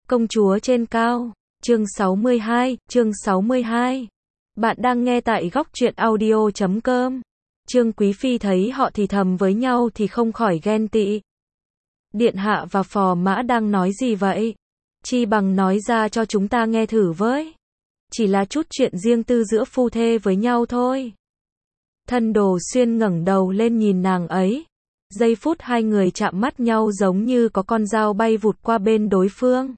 Công chúa trên cao. Chương 62. Bạn đang nghe tại góc truyện audio.com. Trương Quý Phi thấy họ thì thầm với nhau thì không khỏi ghen tị. Điện hạ và phò mã đang nói gì vậy? Chi bằng nói ra cho chúng ta nghe thử với. Chỉ là chút chuyện riêng tư giữa phu thê với nhau thôi. Thân Đồ Xuyên ngẩng đầu lên nhìn nàng ấy. Giây phút hai người chạm mắt nhau giống như có con dao bay vụt qua bên đối phương.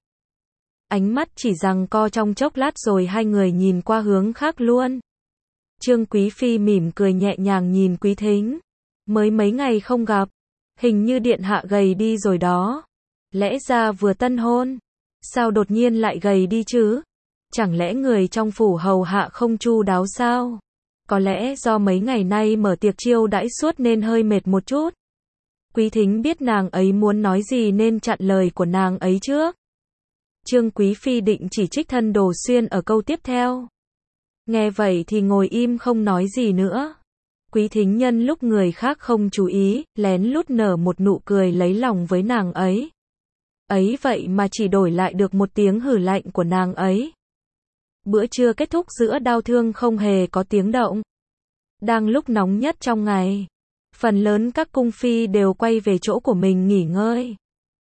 Ánh mắt chỉ giằng co trong chốc lát rồi hai người nhìn qua hướng khác luôn. Trương Quý Phi mỉm cười nhẹ nhàng nhìn Quý Thính. Mới mấy ngày không gặp, hình như điện hạ gầy đi rồi đó. Lẽ ra vừa tân hôn, sao đột nhiên lại gầy đi chứ? Chẳng lẽ người trong phủ hầu hạ không chu đáo sao? Có lẽ do mấy ngày nay mở tiệc chiêu đãi suốt nên hơi mệt một chút. Quý Thính biết nàng ấy muốn nói gì nên chặn lời của nàng ấy trước. Trương Quý Phi định chỉ trích Thân Đồ Xuyên ở câu tiếp theo. Nghe vậy thì ngồi im không nói gì nữa. Quý Thính nhân lúc người khác không chú ý, lén lút nở một nụ cười lấy lòng với nàng ấy. Ấy vậy mà chỉ đổi lại được một tiếng hử lạnh của nàng ấy. Bữa trưa kết thúc giữa đau thương không hề có tiếng động. Đang lúc nóng nhất trong ngày, phần lớn các cung phi đều quay về chỗ của mình nghỉ ngơi.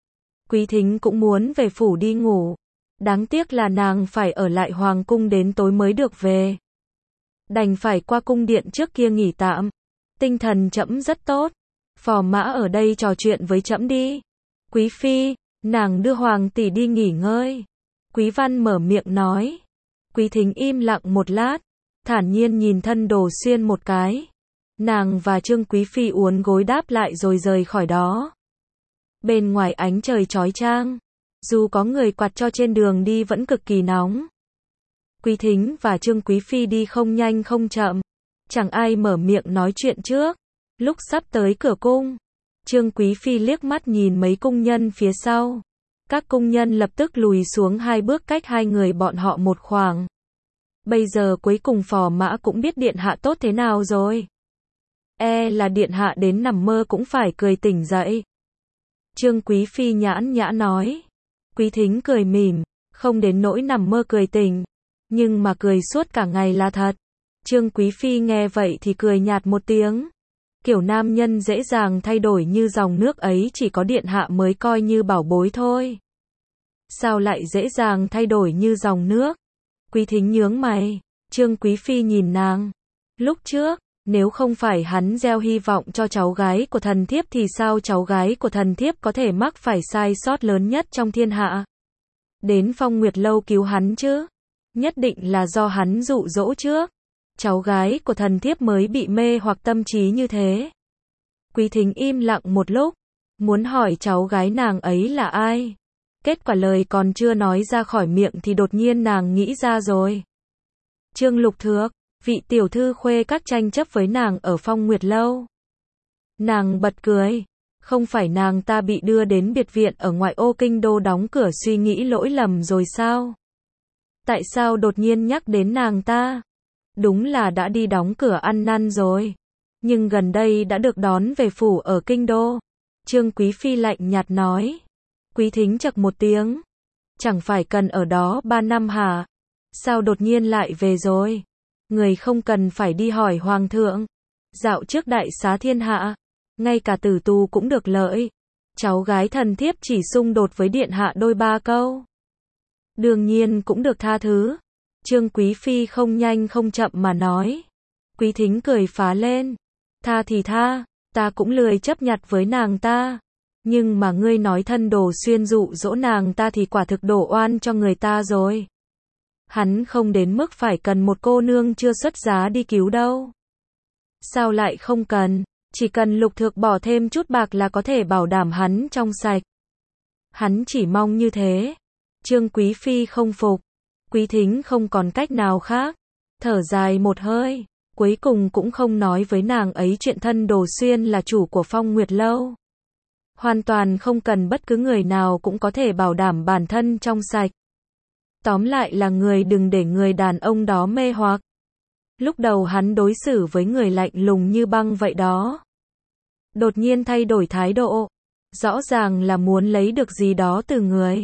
Quý Thính cũng muốn về phủ đi ngủ. Đáng tiếc là nàng phải ở lại hoàng cung đến tối mới được về. Đành phải qua cung điện trước kia nghỉ tạm. Tinh thần trẫm rất tốt. Phò mã ở đây trò chuyện với trẫm đi. Quý Phi, nàng đưa hoàng tỷ đi nghỉ ngơi. Quý Văn mở miệng nói. Quý Thính im lặng một lát, thản nhiên nhìn Thân Đồ Xuyên một cái. Nàng và Trương Quý Phi uốn gối đáp lại rồi rời khỏi đó. Bên ngoài ánh trời chói chang, dù có người quạt cho trên đường đi vẫn cực kỳ nóng. Quý Thính và Trương Quý Phi đi không nhanh không chậm, chẳng ai mở miệng nói chuyện trước. Lúc sắp tới cửa cung, Trương Quý Phi liếc mắt nhìn mấy cung nhân phía sau. Các cung nhân lập tức lùi xuống hai bước cách hai người bọn họ một khoảng. Bây giờ cuối cùng phò mã cũng biết điện hạ tốt thế nào rồi. Là điện hạ đến nằm mơ cũng phải cười tỉnh dậy. Trương Quý Phi nhãn nhã nói. Quý Thính cười mỉm, không đến nỗi nằm mơ cười tỉnh, nhưng mà cười suốt cả ngày là thật. Trương Quý Phi nghe vậy thì cười nhạt một tiếng. Kiểu nam nhân dễ dàng thay đổi như dòng nước ấy chỉ có điện hạ mới coi như bảo bối thôi. Sao lại dễ dàng thay đổi như dòng nước? Quý Thính nhướng mày. Trương Quý Phi nhìn nàng. Lúc trước, nếu không phải hắn gieo hy vọng cho cháu gái của thần thiếp thì sao cháu gái của thần thiếp có thể mắc phải sai sót lớn nhất trong thiên hạ? Đến Phong Nguyệt Lâu cứu hắn chứ? Nhất định là do hắn dụ dỗ trước. Cháu gái của thần thiếp mới bị mê hoặc tâm trí như thế. Quý Thính im lặng một lúc, muốn hỏi cháu gái nàng ấy là ai. Kết quả lời còn chưa nói ra khỏi miệng thì đột nhiên nàng nghĩ ra rồi. Trương Lục Thược, vị tiểu thư khuê các tranh chấp với nàng ở Phong Nguyệt Lâu. Nàng bật cười. Không phải nàng ta bị đưa đến biệt viện ở ngoại ô kinh đô đóng cửa suy nghĩ lỗi lầm rồi sao? Tại sao đột nhiên nhắc đến nàng ta? Đúng là đã đi đóng cửa ăn năn rồi. Nhưng gần đây đã được đón về phủ ở kinh đô. Trương Quý Phi lạnh nhạt nói. Quý Thính chậc một tiếng. Chẳng phải cần ở đó 3 năm hả? Sao đột nhiên lại về rồi? Người không cần phải đi hỏi hoàng thượng. Dạo trước đại xá thiên hạ, ngay cả tử tù cũng được lợi. Cháu gái thần thiếp chỉ xung đột với điện hạ đôi ba câu, đương nhiên cũng được tha thứ. Trương Quý Phi không nhanh không chậm mà nói. Quý Thính cười phá lên. Tha thì tha, ta cũng lười chấp nhặt với nàng ta. Nhưng mà ngươi nói Thân Đồ Xuyên dụ dỗ nàng ta thì quả thực đổ oan cho người ta rồi. Hắn không đến mức phải cần một cô nương chưa xuất giá đi cứu đâu. Sao lại không cần, chỉ cần Lục Thược bỏ thêm chút bạc là có thể bảo đảm hắn trong sạch. Hắn chỉ mong như thế. Trương Quý Phi không phục. Quý Thính không còn cách nào khác. Thở dài một hơi, cuối cùng cũng không nói với nàng ấy chuyện Thân Đồ Xuyên là chủ của Phong Nguyệt Lâu. Hoàn toàn không cần bất cứ người nào cũng có thể bảo đảm bản thân trong sạch. Tóm lại là người đừng để người đàn ông đó mê hoặc. Lúc đầu hắn đối xử với người lạnh lùng như băng vậy đó. Đột nhiên thay đổi thái độ. Rõ ràng là muốn lấy được gì đó từ người.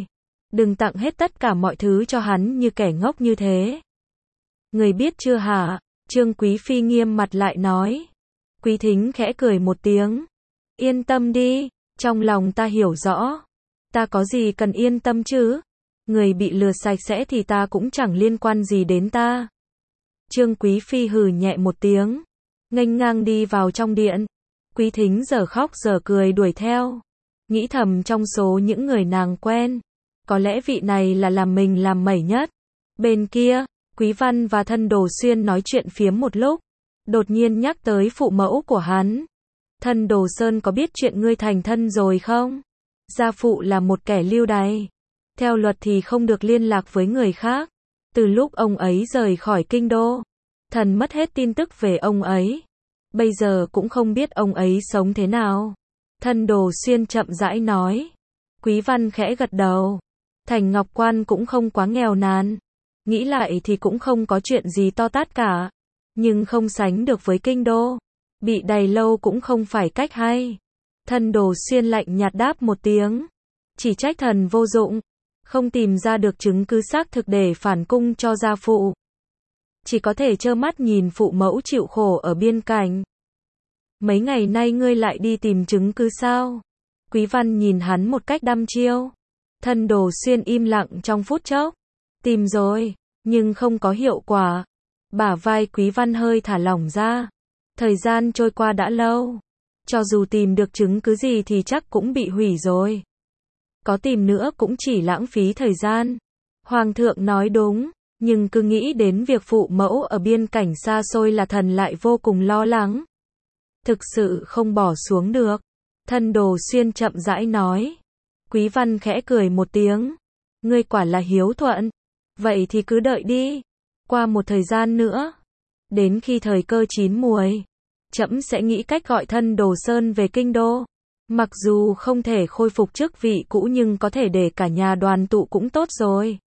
Đừng tặng hết tất cả mọi thứ cho hắn như kẻ ngốc như thế. Người biết chưa hả? Trương Quý Phi nghiêm mặt lại nói. Quý Thính khẽ cười một tiếng. Yên tâm đi, trong lòng ta hiểu rõ. Ta có gì cần yên tâm chứ? Người bị lừa sạch sẽ thì ta cũng chẳng liên quan gì đến ta. Trương Quý Phi hừ nhẹ một tiếng, nghênh ngang đi vào trong điện. Quý Thính giờ khóc giờ cười đuổi theo, nghĩ thầm trong số những người nàng quen, có lẽ vị này là làm mình làm mẩy nhất. Bên kia, Quý Văn và Thân Đồ Xuyên nói chuyện phiếm một lúc, đột nhiên nhắc tới phụ mẫu của hắn. Thân Đồ Sơn có biết chuyện ngươi thành thân rồi không? Gia phụ là một kẻ lưu đày. Theo luật thì không được liên lạc với người khác. Từ lúc ông ấy rời khỏi kinh đô, thần mất hết tin tức về ông ấy. Bây giờ cũng không biết ông ấy sống thế nào. Thân Đồ Xuyên chậm rãi nói. Quý Văn khẽ gật đầu. Thành Ngọc Quan cũng không quá nghèo nàn. Nghĩ lại thì cũng không có chuyện gì to tát cả. Nhưng không sánh được với kinh đô. Bị đày lâu cũng không phải cách hay. Thân Đồ Xuyên lạnh nhạt đáp một tiếng. Chỉ trách thần vô dụng. Không tìm ra được chứng cứ xác thực để phản cung cho gia phụ. Chỉ có thể trơ mắt nhìn phụ mẫu chịu khổ ở biên cảnh. Mấy ngày nay ngươi lại đi tìm chứng cứ sao? Quý Văn nhìn hắn một cách đăm chiêu. Thân Đồ Xuyên im lặng trong phút chốc. Tìm rồi, nhưng không có hiệu quả. Bả vai Quý Văn hơi thả lỏng ra. Thời gian trôi qua đã lâu. Cho dù tìm được chứng cứ gì thì chắc cũng bị hủy rồi. Có tìm nữa cũng chỉ lãng phí thời gian. Hoàng thượng nói đúng, nhưng cứ nghĩ đến việc phụ mẫu ở biên cảnh xa xôi là thần lại vô cùng lo lắng. Thực sự không bỏ xuống được. Thân Đồ Xuyên chậm rãi nói. Quý Văn khẽ cười một tiếng. Ngươi quả là hiếu thuận. Vậy thì cứ đợi đi. Qua một thời gian nữa, đến khi thời cơ chín muồi, trẫm sẽ nghĩ cách gọi Thân Đồ Sơn về kinh đô. Mặc dù không thể khôi phục chức vị cũ nhưng có thể để cả nhà đoàn tụ cũng tốt rồi.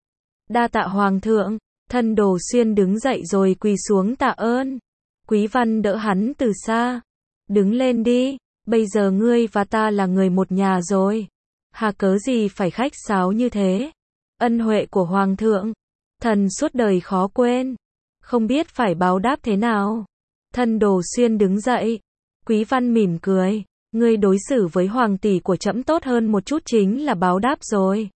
Đa tạ Hoàng thượng. Thân Đồ Xuyên đứng dậy rồi quỳ xuống tạ ơn. Quý Văn đỡ hắn từ xa. Đứng lên đi, bây giờ ngươi và ta là người một nhà rồi. Hà cớ gì phải khách sáo như thế? Ân huệ của Hoàng thượng, thần suốt đời khó quên. Không biết phải báo đáp thế nào. Thân Đồ Xuyên đứng dậy. Quý Văn mỉm cười. Ngươi đối xử với hoàng tỷ của trẫm tốt hơn một chút chính là báo đáp rồi.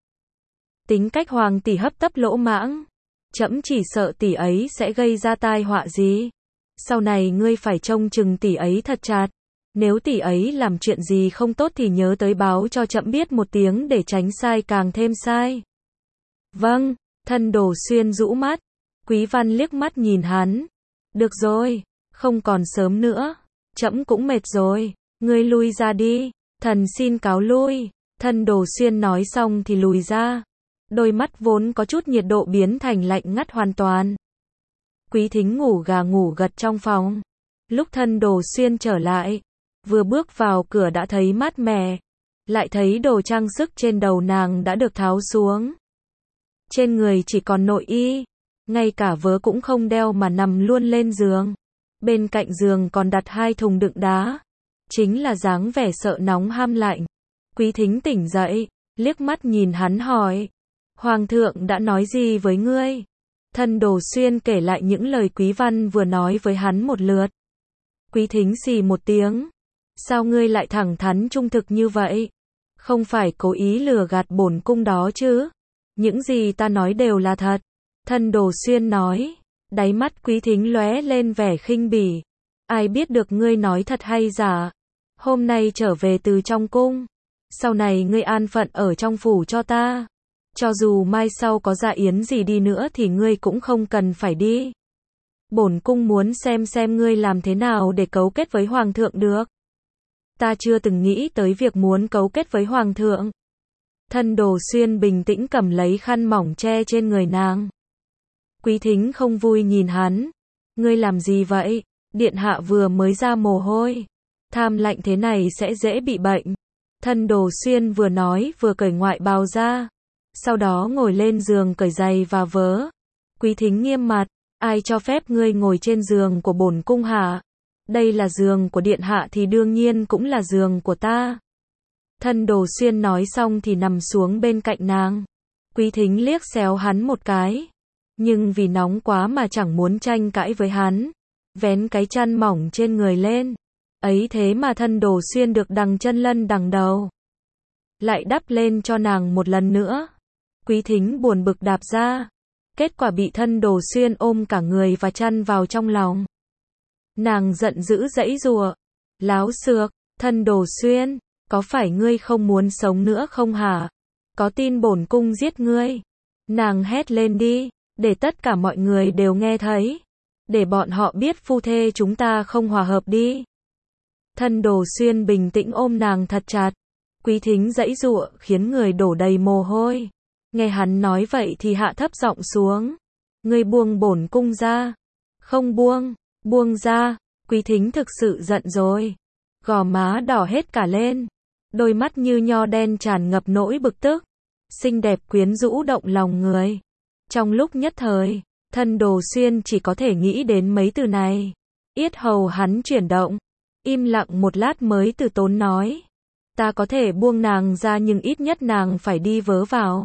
Tính cách hoàng tỷ hấp tấp lỗ mãng. Trẫm chỉ sợ tỷ ấy sẽ gây ra tai họa gì. Sau này ngươi phải trông chừng tỷ ấy thật chặt. Nếu tỷ ấy làm chuyện gì không tốt thì nhớ tới báo cho trẫm biết một tiếng để tránh sai càng thêm sai. Vâng, Thân Đồ Xuyên rũ mắt. Quý Văn liếc mắt nhìn hắn. Được rồi, không còn sớm nữa. Trẫm cũng mệt rồi. Ngươi lui ra đi. Thần xin cáo lui. Thân Đồ Xuyên nói xong thì lùi ra. Đôi mắt vốn có chút nhiệt độ biến thành lạnh ngắt hoàn toàn. Quý Thính ngủ gà ngủ gật trong phòng. Lúc Thân Đồ Xuyên trở lại, vừa bước vào cửa đã thấy mát mẻ. Lại thấy đồ trang sức trên đầu nàng đã được tháo xuống. Trên người chỉ còn nội y. Ngay cả vớ cũng không đeo mà nằm luôn lên giường. Bên cạnh giường còn đặt 2 thùng đựng đá. Chính là dáng vẻ sợ nóng ham lạnh. Quý Thính tỉnh dậy, liếc mắt nhìn hắn hỏi. Hoàng thượng đã nói gì với ngươi? Thân Đồ Xuyên kể lại những lời Quý Văn vừa nói với hắn một lượt. Quý Thính xì một tiếng. Sao ngươi lại thẳng thắn trung thực như vậy? Không phải cố ý lừa gạt bổn cung đó chứ? Những gì ta nói đều là thật. Thân Đồ Xuyên nói. Đáy mắt Quý Thính lóe lên vẻ khinh bỉ. Ai biết được ngươi nói thật hay giả? Hôm nay trở về từ trong cung. Sau này ngươi an phận ở trong phủ cho ta. Cho dù mai sau có dạ yến gì đi nữa thì ngươi cũng không cần phải đi. Bổn cung muốn xem ngươi làm thế nào để cấu kết với Hoàng thượng được. Ta chưa từng nghĩ tới việc muốn cấu kết với Hoàng thượng. Thân Đồ Xuyên bình tĩnh cầm lấy khăn mỏng che trên người nàng. Quý Thính không vui nhìn hắn. Ngươi làm gì vậy? Điện hạ vừa mới ra mồ hôi. Tham lạnh thế này sẽ dễ bị bệnh. Thân Đồ Xuyên vừa nói vừa cởi ngoại bào ra. Sau đó ngồi lên giường cởi giày và vớ. Quý Thính nghiêm mặt. Ai cho phép ngươi ngồi trên giường của bổn cung hả? Đây là giường của điện hạ thì đương nhiên cũng là giường của ta. Thân Đồ Xuyên nói xong thì nằm xuống bên cạnh nàng. Quý Thính liếc xéo hắn một cái, nhưng vì nóng quá mà chẳng muốn tranh cãi với hắn, vén cái chăn mỏng trên người lên. Ấy thế mà thân Đồ Xuyên được đằng chân lân đằng đầu, lại đắp lên cho nàng một lần nữa. Quý Thính buồn bực đạp ra, kết quả bị thân Đồ Xuyên ôm cả người và chăn vào trong lòng. Nàng giận dữ giãy giụa, láo xược, thân Đồ Xuyên, có phải ngươi không muốn sống nữa không hả? Có tin bổn cung giết ngươi? Nàng hét lên đi, để tất cả mọi người đều nghe thấy, để bọn họ biết phu thê chúng ta không hòa hợp đi. Thân Đồ Xuyên bình tĩnh ôm nàng thật chặt. Quý Thính giãy giụa khiến người đổ đầy mồ hôi. Nghe hắn nói vậy thì hạ thấp giọng xuống. Ngươi buông bổn cung ra. Không buông, buông ra. Quý Thính thực sự giận rồi. Gò má đỏ hết cả lên. Đôi mắt như nho đen tràn ngập nỗi bực tức. Xinh đẹp quyến rũ động lòng người. Trong lúc nhất thời, thân Đồ Xuyên chỉ có thể nghĩ đến mấy từ này. Yết hầu hắn chuyển động. Im lặng một lát mới từ tốn nói. Ta có thể buông nàng ra nhưng ít nhất nàng phải đi vớ vào.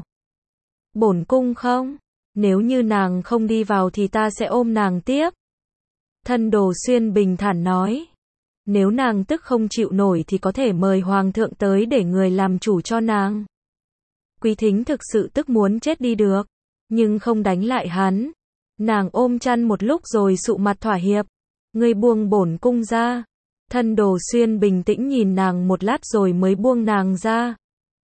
Bổn cung không? Nếu như nàng không đi vào thì ta sẽ ôm nàng tiếp. Thân Đồ Xuyên bình thản nói. Nếu nàng tức không chịu nổi thì có thể mời hoàng thượng tới để người làm chủ cho nàng. Quý Thính thực sự tức muốn chết đi được, nhưng không đánh lại hắn. Nàng ôm chăn một lúc rồi sụ mặt thỏa hiệp. Ngươi buông bổn cung ra. Thân Đồ Xuyên bình tĩnh nhìn nàng một lát rồi mới buông nàng ra.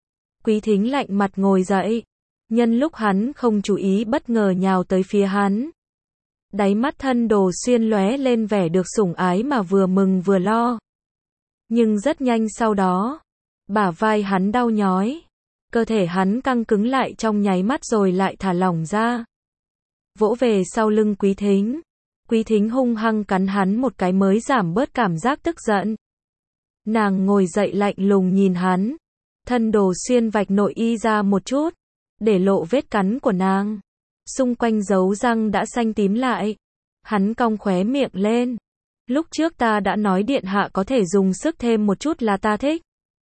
Quý Thính lạnh mặt ngồi dậy. Nhân lúc hắn không chú ý bất ngờ nhào tới phía hắn. Đáy mắt thân Đồ Xuyên lóe lên vẻ được sủng ái mà vừa mừng vừa lo. Nhưng rất nhanh sau đó, bả vai hắn đau nhói. Cơ thể hắn căng cứng lại trong nháy mắt rồi lại thả lỏng ra. Vỗ về sau lưng Quý Thính. Quý Thính hung hăng cắn hắn một cái mới giảm bớt cảm giác tức giận. Nàng ngồi dậy lạnh lùng nhìn hắn. Thân Đồ Xuyên vạch nội y ra một chút, để lộ vết cắn của nàng. Xung quanh dấu răng đã xanh tím lại. Hắn cong khóe miệng lên. Lúc trước ta đã nói điện hạ có thể dùng sức thêm một chút là ta thích.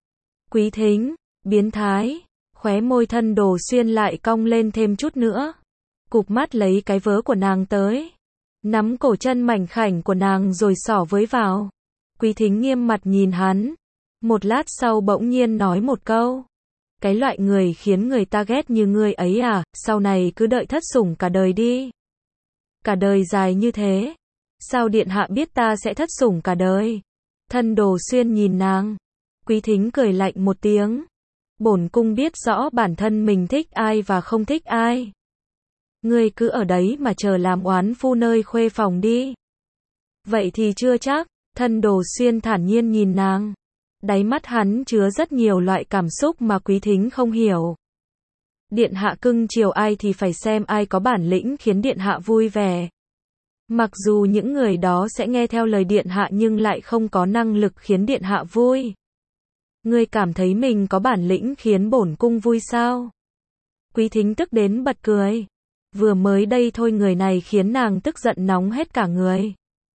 Quý Thính, biến thái. Khóe môi thân Đồ Xuyên lại cong lên thêm chút nữa. Cụp mắt lấy cái vớ của nàng tới. Nắm cổ chân mảnh khảnh của nàng rồi xỏ với vào. Quý Thính nghiêm mặt nhìn hắn. Một lát sau bỗng nhiên nói một câu. Cái loại người khiến người ta ghét như ngươi ấy à, sau này cứ đợi thất sủng cả đời đi. Cả đời dài như thế. Sao điện hạ biết ta sẽ thất sủng cả đời? Thân Đồ Xuyên nhìn nàng. Quý Thính cười lạnh một tiếng. Bổn cung biết rõ bản thân mình thích ai và không thích ai. Ngươi cứ ở đấy mà chờ làm oán phu nơi khuê phòng đi. Vậy thì chưa chắc. Thân Đồ Xuyên thản nhiên nhìn nàng. Đáy mắt hắn chứa rất nhiều loại cảm xúc mà Quý Thính không hiểu. Điện hạ cưng chiều ai thì phải xem ai có bản lĩnh khiến điện hạ vui vẻ. Mặc dù những người đó sẽ nghe theo lời điện hạ nhưng lại không có năng lực khiến điện hạ vui. Ngươi cảm thấy mình có bản lĩnh khiến bổn cung vui sao? Quý Thính tức đến bật cười. Vừa mới đây thôi người này khiến nàng tức giận nóng hết cả người.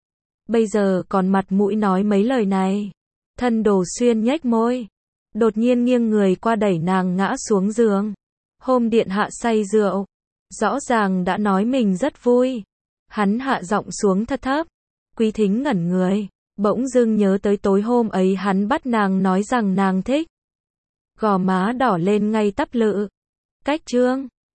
Bây giờ còn mặt mũi nói mấy lời này. Thân Đồ Xuyên nhếch môi. Đột nhiên nghiêng người qua đẩy nàng ngã xuống giường. Hôm điện hạ say rượu. Rõ ràng đã nói mình rất vui. Hắn hạ giọng xuống thật thấp. Quý Thính ngẩn người. Bỗng dưng nhớ tới tối hôm ấy hắn bắt nàng nói rằng nàng thích. Gò má đỏ lên ngay tắp lự. Cách chương